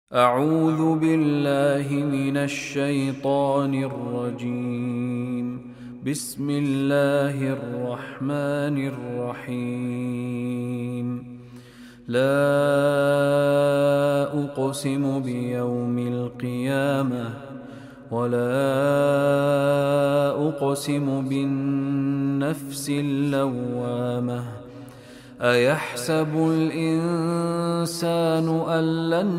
أعوذ بالله من الشيطان الرجيم. بسم الله الرحمن الرحيم. لا أقسم بيوم القيامة ولا أقسم بالنفس اللوامة. أيحسب الإنسان أن لن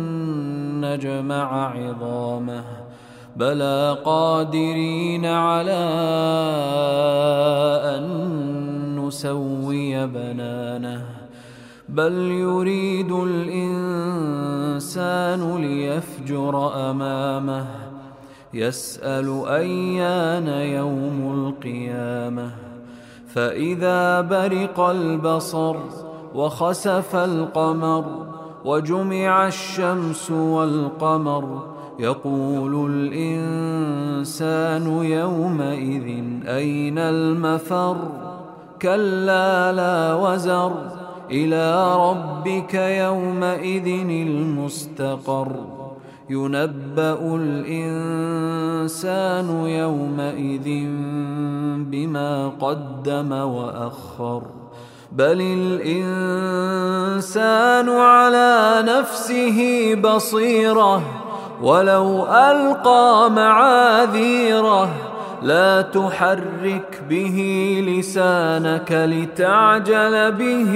نجمع عظامه بلى قادرين على أن نسوي بنانه بل يريد الإنسان ليفجر أمامه يسأل أيان يوم القيامة فإذا برق البصر وخسف القمر وجمع الشمس والقمر يقول الإنسان يومئذ أين المفر كلا لا وزر إلى ربك يومئذ المستقر ينبأ الإنسان يومئذ بما قدم وأخر بل الإنسان على نفسه بصيرة ولو ألقى معاذيره لا تحرك به لسانك لتعجل به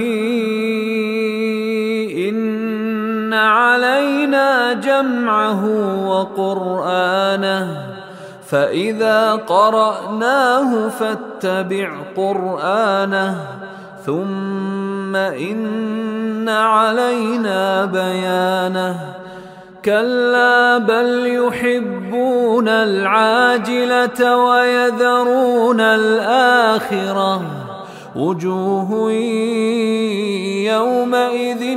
إن علينا جمعه وقرآنه فإذا قرأناه فاتبع قرآنه ثم إن علينا بيانه كلا بل يحبون العاجلة ويذرون الآخرة وجوه يومئذ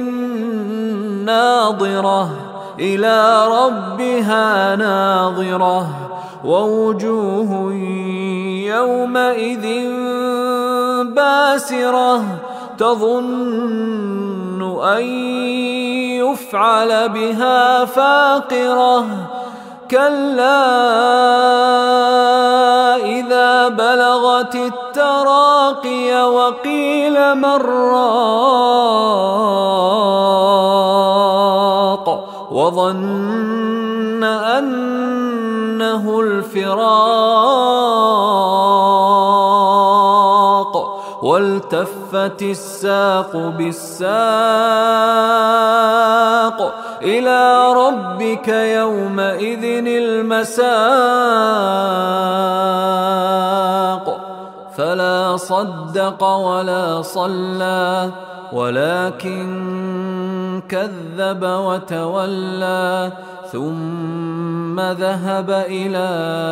ناظرة إلى ربها ناظرة ووجوه يومئذ باسرة تظن أن يفعل بها فاقرة كلا إذا بلغت التراقي وقيل من راق وظن أنه الفراق والتفت الساق بالساق إلى ربك يومئذ المساق فلا صدق ولا صلى ولكن كذب وتولى ثم ذهب إلى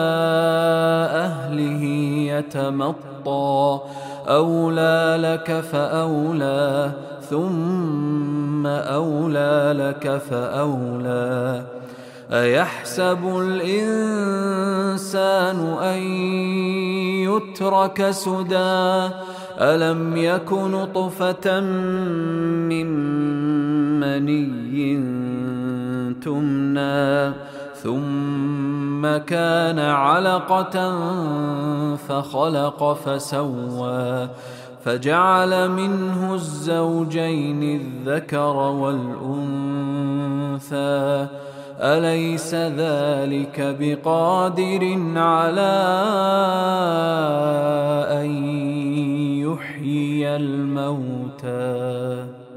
أهله يتمطى أولى لك فأولى ثم أولى لك فأولى أيحسب الإنسان أن يترك سدى ألم يك نطفة من مني تمنى ثم كان علقة فخلق فسوى فجعل منه الزوجين الذكر والأنثى أليس ذلك بقادر على أن يحيي الموتى